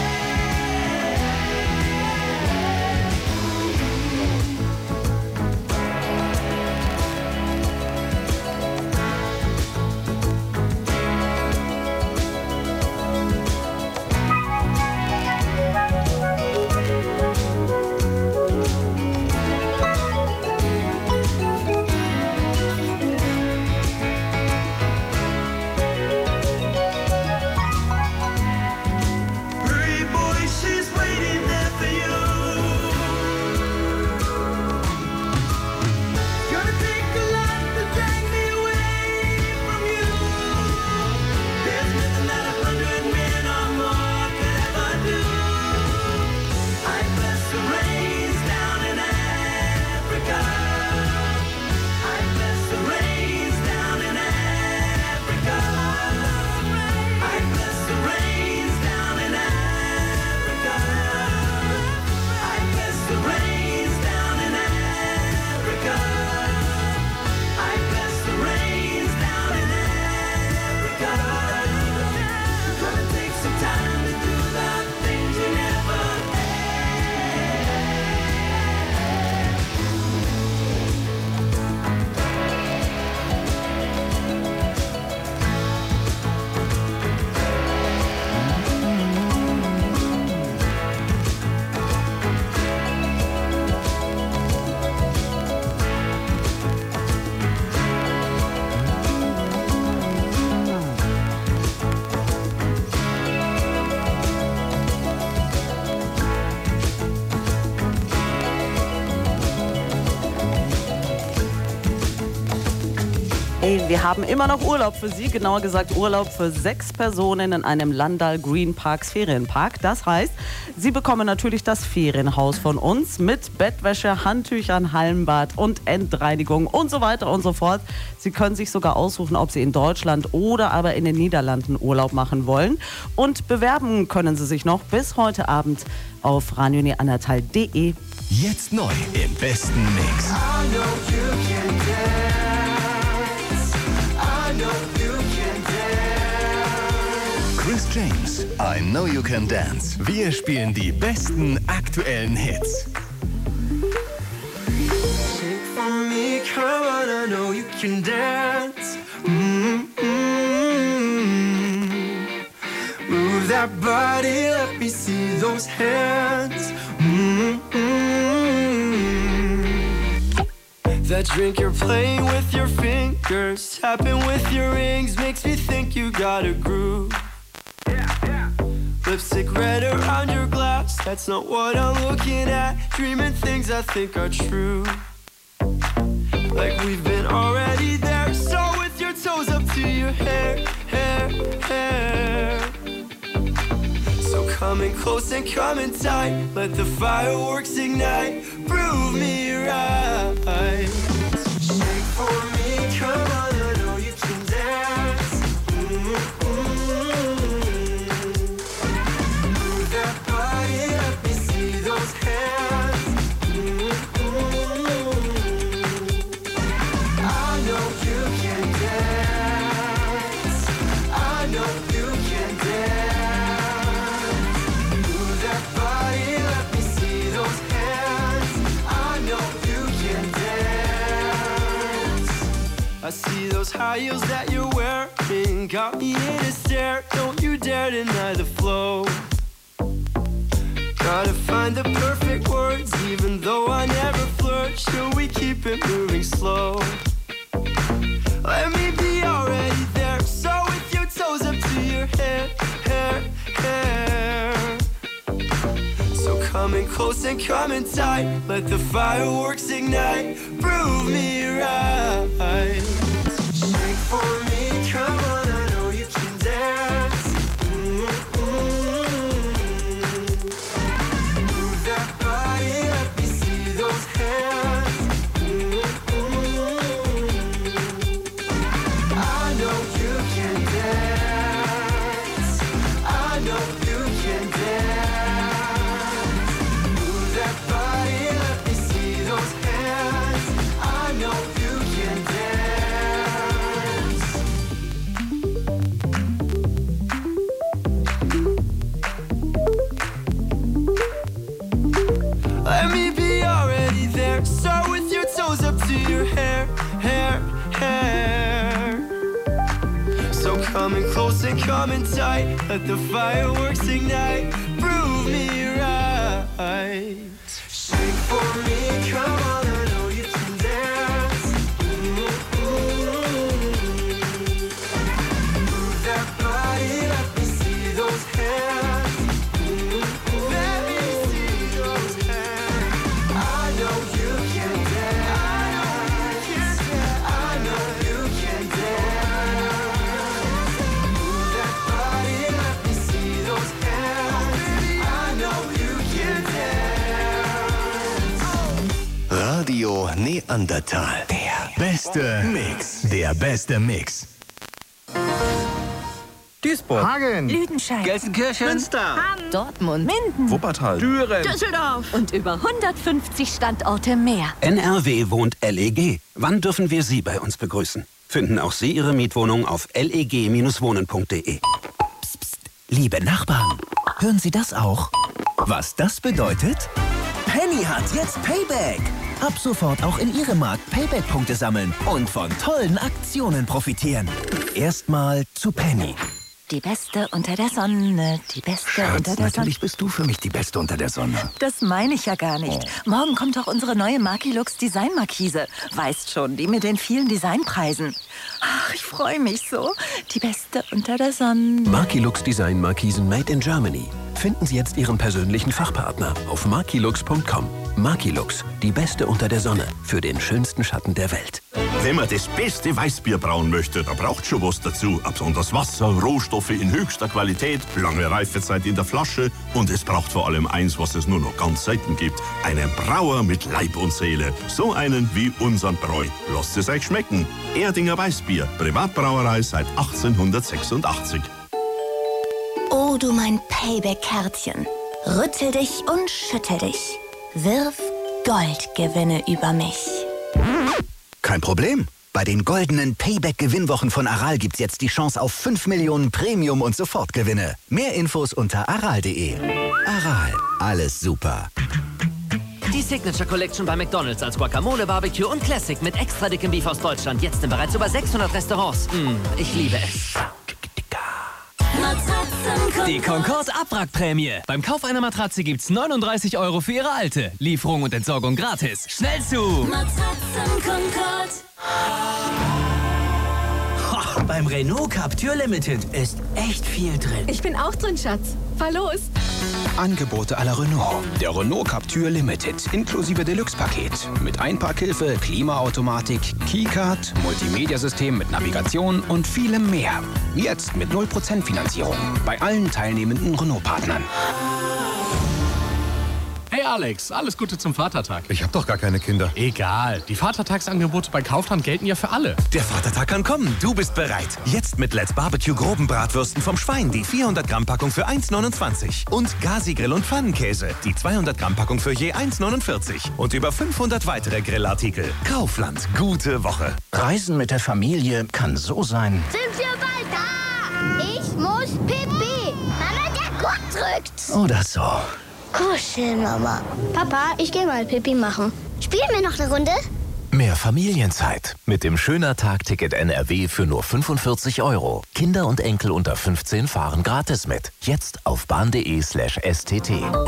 Speaker 6: Wir haben immer noch Urlaub für Sie, genauer gesagt Urlaub für sechs Personen in einem Landal Green Parks Ferienpark. Das heißt, Sie bekommen natürlich das Ferienhaus von uns mit Bettwäsche, Handtüchern, Hallenbad und Endreinigung und so weiter und so fort. Sie können sich sogar aussuchen, ob Sie in Deutschland oder aber in den Niederlanden Urlaub machen wollen. Und bewerben können Sie sich noch bis heute Abend auf radio neandertal punkt de.
Speaker 1: Jetzt neu im besten Mix.
Speaker 24: I know you can dance. I know you can dance.
Speaker 1: Chris James, I Know You Can Dance. Wir spielen die besten aktuellen Hits.
Speaker 24: Shake for me, come on, I know you can dance. Mm-hmm. Move that body, let me see those hands. Mm-hmm. That drink you're playing with your fingers, tapping with your rings, makes me think you got a groove. Lipstick red around your glass, that's not what I'm looking at. Dreaming things I think are true, like we've been already there. So with your toes up to your hair, hair, hair. So coming close and coming tight, let the fireworks ignite, prove me right. Shake for me, come on, I know you can dance. Mm-hmm. Move that body, let me see those hands. Mm-hmm. I know you can dance. I know you can dance. Move that body, let me see those hands. I know you can dance. I see those high heels that you're wearing, got me in a stare. Don't you dare deny the flow. Gotta find the perfect words, even though I never flirt. Should we keep it moving slow? close and coming tight. Let the fireworks ignite. Prove me right. Shake for me, come on, I know you can dance. Mm-hmm. Move that body, let me see those hands. Mm-hmm. I know you can dance. I know you can dance. Move that body, let me see those hands. I know you can dance. Let me be already there. Start with your toes up to your hair, hair, hair. So coming close and coming tight. Let the fireworks ignite. Prove me right. Shake for me, come on, I know you can dance. Mm-hmm. Move that body, let me see those hands. Mm-hmm. Let me see those hands. I know you can dance. I know you can dance. Move that body, let me see those hands. I know you can dance.
Speaker 1: Radio Neandertal. Der beste Mix. Der beste Mix.
Speaker 2: Duisburg.
Speaker 7: Hagen.
Speaker 2: Lüdenscheid.
Speaker 7: Gelsenkirchen.
Speaker 2: Münster.
Speaker 7: Dortmund.
Speaker 2: Minden.
Speaker 7: Wuppertal.
Speaker 2: Düren.
Speaker 7: Düsseldorf.
Speaker 2: Und über hundertfünfzig Standorte mehr.
Speaker 9: N R W wohnt L E G. Wann dürfen wir Sie bei uns begrüßen? Finden auch Sie Ihre Mietwohnung auf leg wohnen punkt de.
Speaker 10: Psst, psst, liebe Nachbarn, hören Sie das auch? Was das bedeutet? Penny hat jetzt Payback. Ab sofort auch in Ihrem Markt Payback-Punkte sammeln und von tollen Aktionen profitieren. Erstmal zu Penny.
Speaker 2: Die Beste unter der Sonne, die Beste
Speaker 10: Schatz,
Speaker 2: unter der Sonne.
Speaker 10: natürlich bist du für mich die Beste unter der Sonne.
Speaker 2: Das meine ich ja gar nicht. Morgen kommt doch unsere neue Markilux Design-Markise. Weißt schon, die mit den vielen Designpreisen. Ach, ich freue mich so. Die Beste unter der Sonne.
Speaker 10: Markilux Design Markisen made in Germany. Finden Sie jetzt Ihren persönlichen Fachpartner auf markilux punkt com. Markilux, die Beste unter der Sonne für den schönsten Schatten der Welt.
Speaker 25: Wenn man das beste Weißbier brauen möchte, da braucht schon was dazu. Besonders Wasser, Rohstoffe in höchster Qualität, lange Reifezeit in der Flasche und es braucht vor allem eins, was es nur noch ganz selten gibt. Einen Brauer mit Leib und Seele. So einen wie unseren Bräu. Lasst es euch schmecken. Erdinger Weißbier, Privatbrauerei seit achtzehnhundertsechsundachtzig.
Speaker 16: Oh, du mein Payback-Kärtchen. Rüttel dich und schüttel dich. Wirf Goldgewinne über mich.
Speaker 10: Kein Problem. Bei den goldenen Payback-Gewinnwochen von Aral gibt's jetzt die Chance auf fünf Millionen Premium- und Sofortgewinne. Mehr Infos unter aral punkt de. Aral, alles super.
Speaker 26: Die Signature Collection bei McDonald's als Guacamole, Barbecue und Classic mit extra dickem Beef aus Deutschland. Jetzt in bereits über sechshundert Restaurants. Mm, ich liebe es.
Speaker 27: Die Concorde Abwrackprämie. Beim Kauf einer Matratze gibt's neununddreißig Euro für Ihre alte. Lieferung und Entsorgung gratis. Schnell zu!
Speaker 23: Matratzen Concorde.
Speaker 10: Ha, beim Renault Captur Limited ist echt viel drin.
Speaker 23: Ich bin auch drin, Schatz. Fahr los.
Speaker 28: Angebote à la Renault. Der Renault Captur Limited inklusive Deluxe-Paket. Mit Einparkhilfe, Klimaautomatik, Keycard, Multimedia-System mit Navigation und vielem mehr. Jetzt mit null Prozent Finanzierung bei allen teilnehmenden Renault-Partnern.
Speaker 29: Hey Alex, alles Gute zum Vatertag.
Speaker 30: Ich habe doch gar keine Kinder.
Speaker 29: Egal, die Vatertagsangebote bei Kaufland gelten ja für alle.
Speaker 10: Der Vatertag kann kommen, du bist bereit. Jetzt mit Let's Barbecue groben Bratwürsten vom Schwein, die vierhundert Gramm Packung für eins neunundzwanzig. Und Gazi Grill und Pfannenkäse, die zweihundert Gramm Packung für je eins neunundvierzig. Und über fünfhundert weitere Grillartikel. Kaufland, gute Woche.
Speaker 17: Reisen mit der Familie kann so sein.
Speaker 31: Sind wir bald da? Ich muss pipi. Mama, der Gurt drückt.
Speaker 17: Oder so.
Speaker 31: Kuschel, Mama. Papa, ich gehe mal Pipi machen. Spielen wir noch eine Runde?
Speaker 10: Mehr Familienzeit mit dem Schöner-Tag-Ticket N R W für nur fünfundvierzig Euro. Kinder und Enkel unter fünfzehn fahren gratis mit. Jetzt auf bahn.de slash stt.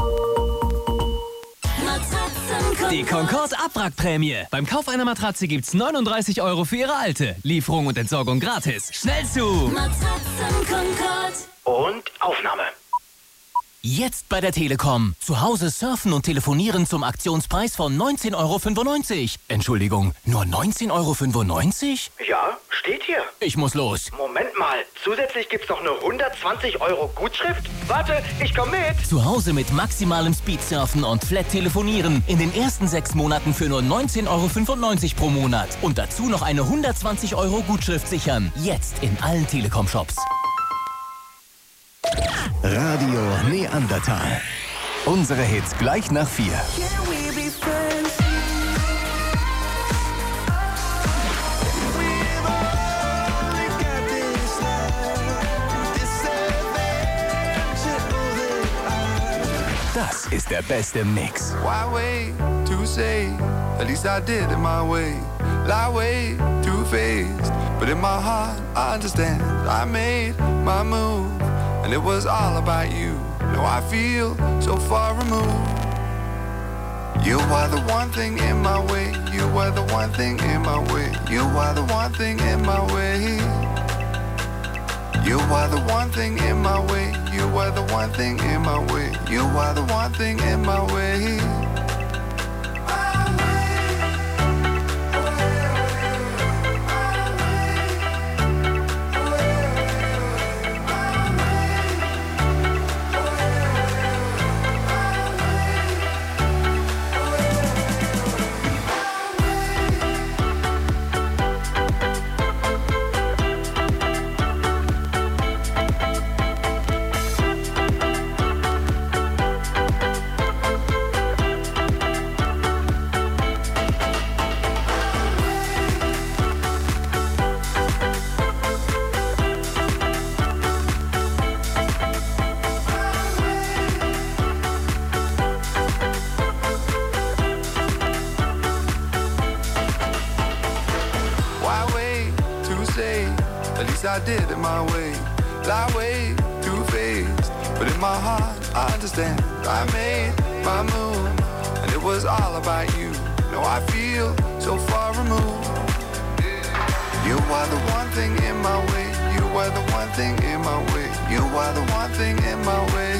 Speaker 27: Die Concorde Abwrackprämie. Beim Kauf einer Matratze gibt's neununddreißig Euro für Ihre alte. Lieferung und Entsorgung gratis. Schnell zu!
Speaker 23: Matratzen Concorde.
Speaker 10: Und Aufnahme.
Speaker 27: Jetzt bei der Telekom. Zu Hause surfen und telefonieren zum Aktionspreis von neunzehn Euro fünfundneunzig. Entschuldigung, nur neunzehn Euro fünfundneunzig?
Speaker 5: Ja, steht hier.
Speaker 27: Ich muss los.
Speaker 5: Moment mal, zusätzlich gibt's noch eine hundertzwanzig Euro Gutschrift? Warte, ich komm mit.
Speaker 27: Zu Hause mit maximalem Speedsurfen und Flat telefonieren. In den ersten sechs Monaten für nur neunzehn Euro fünfundneunzig pro Monat. Und dazu noch eine hundertzwanzig Euro Gutschrift sichern. Jetzt in allen Telekom-Shops.
Speaker 1: Radio Neandertal. Unsere Hits gleich nach vier. Das ist der beste Mix.
Speaker 7: Why wait to say? At least I did it my way. Lie way too faced, but in my heart I understand. I made my move, and it was all about you. Now I feel so far removed. You are the one thing in my way. You are the one thing in my way. You are the one thing in my way. You are the one thing in my way. You are the one thing in my way. You are the one thing in my way. I did it my way, lie way too faced, but in my heart I understand. I made my move, and it was all about you. Now I feel so far removed. You are the one thing in my way. You are the one thing in my way. You are the one thing in my way.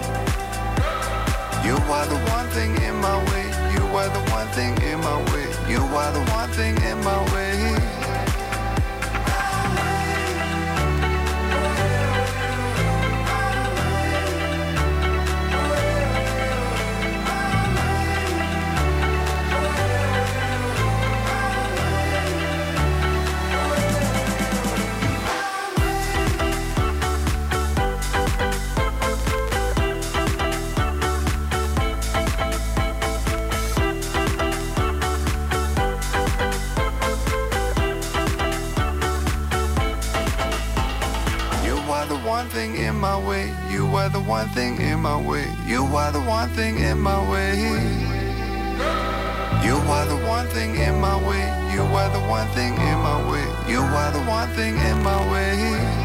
Speaker 7: You are the one thing in my way. You are the one thing in my way. You are the one thing in my way. One thing in my way, you are the one thing in my way, you are the one thing in my way. You are the one thing in my way, you are the one thing in my way, you are the one thing in my way.